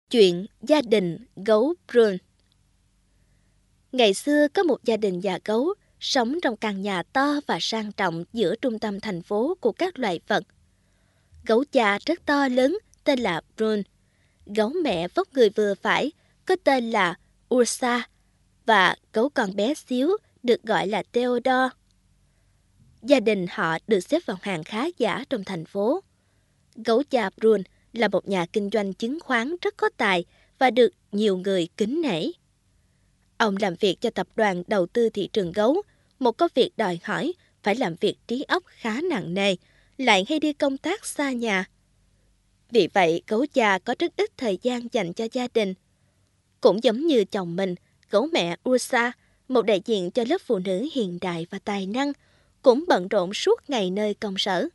Chuyện gia đình gấu Brun. Ngày xưa có một gia đình già gấu sống trong căn nhà to và sang trọng giữa trung tâm thành phố của các loài vật. Gấu cha rất to lớn tên là Brun. Gấu mẹ vóc người vừa phải có tên là Ursa và gấu con bé xíu được gọi là Theodore. Gia đình họ được xếp vào hàng khá giả trong thành phố. Gấu cha Brun là một nhà kinh doanh chứng khoán rất có tài và được nhiều người kính nể. Ông làm việc cho tập đoàn đầu tư thị trường gấu, một công việc đòi hỏi phải làm việc trí óc khá nặng nề, lại hay đi công tác xa nhà. Vì vậy, gấu cha có rất ít thời gian dành cho gia đình. Cũng giống như chồng mình, gấu mẹ Ursa, một đại diện cho lớp phụ nữ hiện đại và tài năng, cũng bận rộn suốt ngày nơi công sở.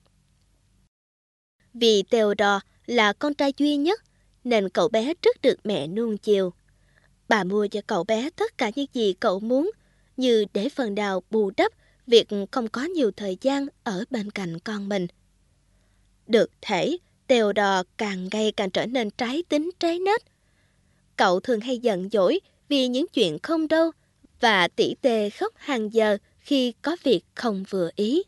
Vì Theodore là con trai duy nhất, nên cậu bé rất được mẹ nuông chiều. Bà mua cho cậu bé tất cả những gì cậu muốn, như để phần nào bù đắp việc không có nhiều thời gian ở bên cạnh con mình. Được thể, Theodore càng ngày càng trở nên trái tính trái nết. Cậu thường hay giận dỗi vì những chuyện không đâu và tỉ tê khóc hàng giờ khi có việc không vừa ý.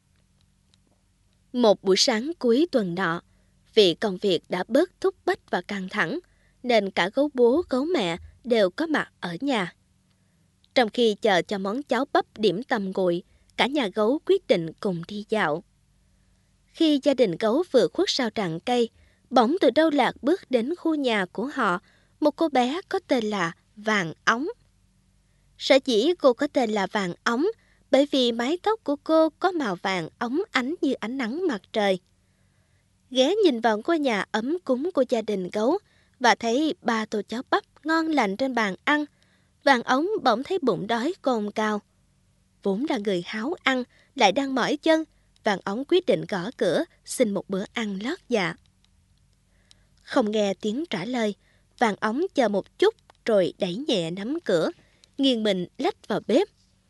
Một buổi sáng cuối tuần nọ, vì công việc đã bớt thúc bách và căng thẳng, nên cả gấu bố gấu mẹ đều có mặt ở nhà. Trong khi chờ cho món cháo bắp điểm tâm nguội, cả nhà gấu quyết định cùng đi dạo. Khi gia đình gấu vừa khuất sau rặng cây, bỗng từ đâu lạc bước đến khu nhà của họ một cô bé có tên là Vàng Óng. Sở dĩ cô có tên là Vàng Óng bởi vì mái tóc của cô có màu vàng óng ánh như ánh nắng mặt trời. Ghé nhìn vào ngôi nhà ấm cúng của gia đình gấu và thấy 3 tô cháo bắp ngon lành trên bàn ăn, Vàng Óng bỗng thấy bụng đói cồn cào. Vốn là người háo ăn, lại đang mỏi chân, Vàng Óng quyết định gõ cửa xin một bữa ăn lót dạ. Không nghe tiếng trả lời, Vàng Óng chờ một chút rồi đẩy nhẹ nắm cửa, nghiêng mình lách vào bếp.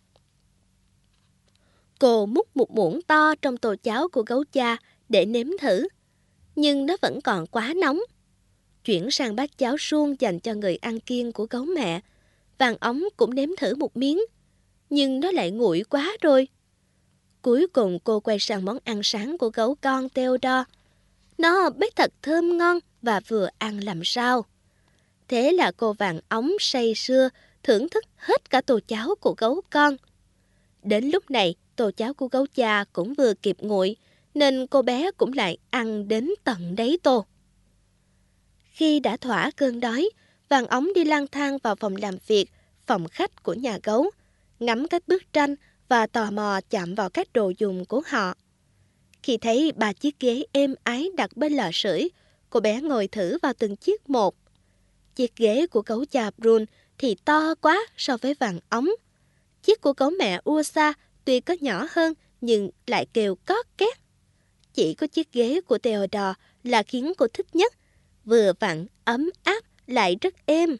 Cô múc một muỗng to trong tô cháo của gấu cha để nếm thử, nhưng nó vẫn còn quá nóng. Chuyển sang bát cháo suông dành cho người ăn kiêng của gấu mẹ, Vàng Óng cũng nếm thử một miếng, nhưng nó lại nguội quá rồi. Cuối cùng cô quay sang món ăn sáng của gấu con Theodore. Nó bếp thật thơm ngon và vừa ăn làm sao. Thế là cô Vàng Óng say sưa thưởng thức hết cả tô cháo của gấu con. Đến lúc này, tô cháo của gấu cha cũng vừa kịp nguội, nên cô bé cũng lại ăn đến tận đáy tô. Khi đã thỏa cơn đói, Vàng Óng đi lang thang vào phòng làm việc, phòng khách của nhà gấu, ngắm các bức tranh và tò mò chạm vào các đồ dùng của họ. Khi thấy 3 chiếc ghế êm ái đặt bên lò sưởi, cô bé ngồi thử vào từng chiếc một. Chiếc ghế của gấu cha Brun thì to quá so với Vàng Óng. Chiếc của gấu mẹ Ursa tuy có nhỏ hơn nhưng lại kêu cót két. Chỉ có chiếc ghế của Theodore là khiến cô thích nhất, vừa vặn, ấm áp, lại rất êm.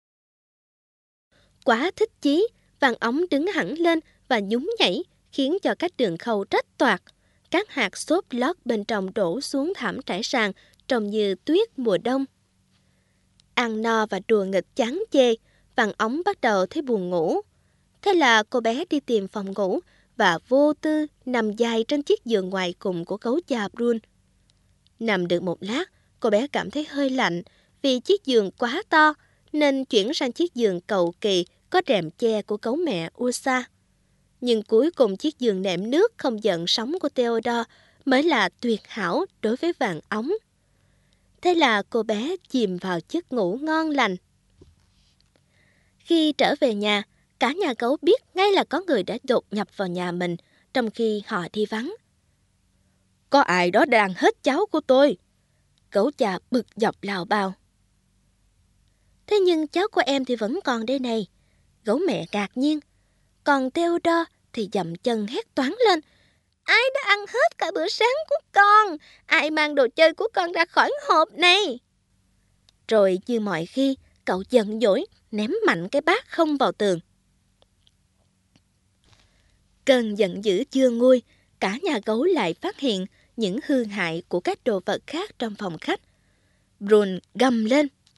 Quá thích chí, Vàng Óng đứng hẳn lên và nhún nhảy, khiến cho các đường khâu rách toạc. Các hạt xốp lót bên trong đổ xuống thảm trải sàn, trông như tuyết mùa đông. Ăn no và đùa nghịch chán chê, Vàng Óng bắt đầu thấy buồn ngủ. Thế là cô bé đi tìm phòng ngủ và vô tư nằm dài trên chiếc giường ngoài cùng của gấu cha Brun. Nằm được một lát, cô bé cảm thấy hơi lạnh vì chiếc giường quá to, nên chuyển sang chiếc giường cầu kỳ có rèm che của gấu mẹ Ursa. Nhưng cuối cùng chiếc giường nệm nước không giận sóng của Theodore mới là tuyệt hảo đối với Vàng Óng. Thế là cô bé chìm vào giấc ngủ ngon lành. Khi trở về nhà, cả nhà gấu biết ngay là có người đã đột nhập vào nhà mình trong khi họ đi vắng. Có ai đó đang hết cháo của tôi. Gấu cha bực dọc lào bào. Thế nhưng cháo của em thì vẫn còn đây này. Gấu mẹ ngạc nhiên. Còn Theodore thì dậm chân hét toáng lên. Ai đã ăn hết cả bữa sáng của con? Ai mang đồ chơi của con ra khỏi hộp này? Rồi như mọi khi, cậu giận dỗi ném mạnh cái bát không vào tường. Cơn giận dữ chưa nguôi, cả nhà gấu lại phát hiện những hư hại của các đồ vật khác trong phòng khách. Brun gầm lên.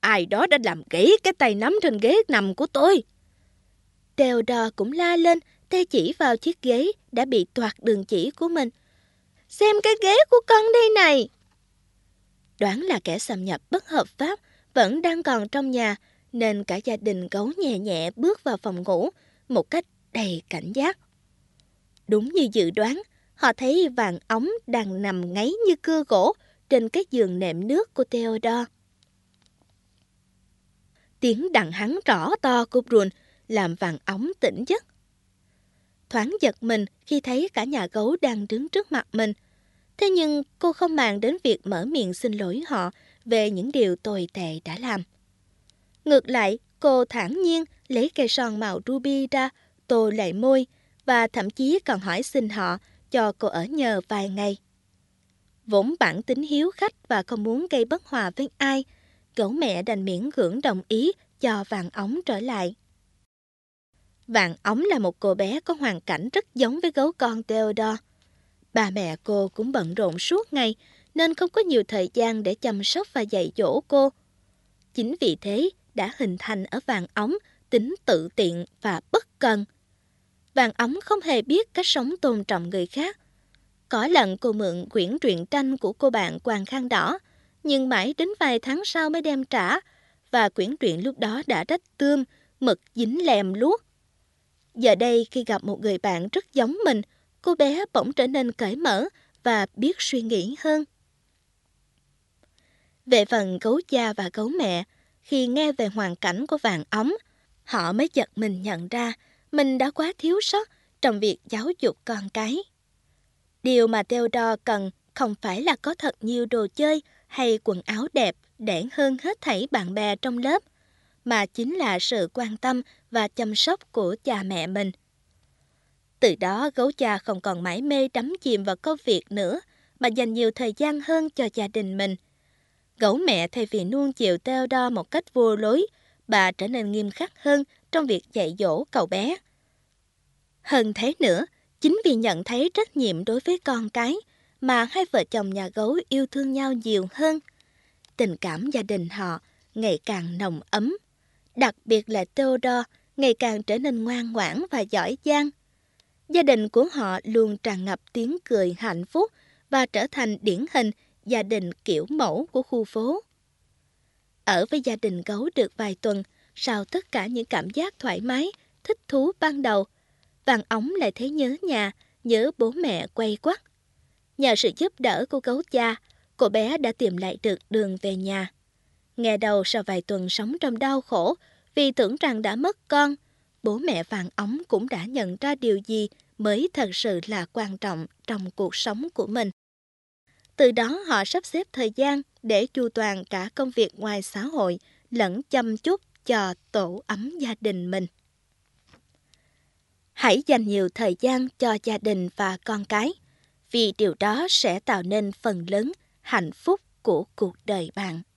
ai đó đã làm gãy cái tay nắm trên ghế nằm của tôi. Theodore cũng la lên, tay chỉ vào chiếc ghế đã bị toạc đường chỉ của mình. Xem cái ghế của con đây này. Đoán là kẻ xâm nhập bất hợp pháp vẫn đang còn trong nhà, nên cả gia đình gấu nhẹ nhẹ bước vào phòng ngủ một cách đầy cảnh giác. Đúng như dự đoán, họ thấy vàng ống đang nằm ngáy như cưa gỗ trên cái giường nệm nước của Theodore. Tiếng đằng hắn rõ to của Brun làm vàng ống tỉnh giấc. Thoáng giật mình khi thấy cả nhà gấu đang đứng trước mặt mình. Thế nhưng cô không màng đến việc mở miệng xin lỗi họ về những điều tồi tệ đã làm. Ngược lại, cô thản nhiên lấy cây son màu ruby ra, tô lại môi và thậm chí còn hỏi xin họ cho cô ở nhờ vài ngày. Vốn bản tính hiếu khách và không muốn gây bất hòa với ai, gấu mẹ đành miễn cưỡng đồng ý cho vàng ống trở lại. Vàng ống là một cô bé có hoàn cảnh rất giống với gấu con Theodore. Ba mẹ cô cũng bận rộn suốt ngày nên không có nhiều thời gian để chăm sóc và dạy dỗ cô. Chính vì thế đã hình thành ở vàng ống tính tự tiện và bất cần. Vàng ống không hề biết cách sống tôn trọng người khác. Có lần cô mượn quyển truyện tranh của cô bạn Quàng Khăn Đỏ, nhưng mãi đến vài tháng sau mới đem trả, và quyển truyện lúc đó đã rách tươm, mực dính lèm luốc. Giờ đây khi gặp một người bạn rất giống mình, cô bé bỗng trở nên cởi mở và biết suy nghĩ hơn. Về phần gấu cha và gấu mẹ, khi nghe về hoàn cảnh của vàng ống, họ mới giật mình nhận ra mình đã quá thiếu sót trong việc giáo dục con cái. Điều mà Theodore cần không phải là có thật nhiều đồ chơi hay quần áo đẹp để hơn hết thảy bạn bè trong lớp, mà chính là sự quan tâm và chăm sóc của cha mẹ mình. Từ đó gấu cha không còn mải mê đắm chìm vào công việc nữa, mà dành nhiều thời gian hơn cho gia đình mình. Gấu mẹ thay vì nuông chiều Theodore một cách vô lối, bà trở nên nghiêm khắc hơn trong việc dạy dỗ cậu bé. Hơn thế nữa, chính vì nhận thấy trách nhiệm đối với con cái mà hai vợ chồng nhà gấu yêu thương nhau nhiều hơn. Tình cảm gia đình họ ngày càng nồng ấm, đặc biệt là Theodore ngày càng trở nên ngoan ngoãn và giỏi giang. Gia đình của họ luôn tràn ngập tiếng cười hạnh phúc và trở thành điển hình gia đình kiểu mẫu của khu phố. Ở với gia đình gấu được vài tuần, sau tất cả những cảm giác thoải mái, thích thú ban đầu, vàng ống lại thấy nhớ nhà, nhớ bố mẹ quay quắt. Nhờ sự giúp đỡ của gấu cha, cô bé đã tìm lại được đường về nhà. Nghe đầu sau vài tuần sống trong đau khổ vì tưởng rằng đã mất con, bố mẹ vàng ống cũng đã nhận ra điều gì mới thật sự là quan trọng trong cuộc sống của mình. Từ đó họ sắp xếp thời gian để chu toàn cả công việc ngoài xã hội lẫn chăm chút cho tổ ấm gia đình mình. Hãy dành nhiều thời gian cho gia đình và con cái, vì điều đó sẽ tạo nên phần lớn hạnh phúc của cuộc đời bạn.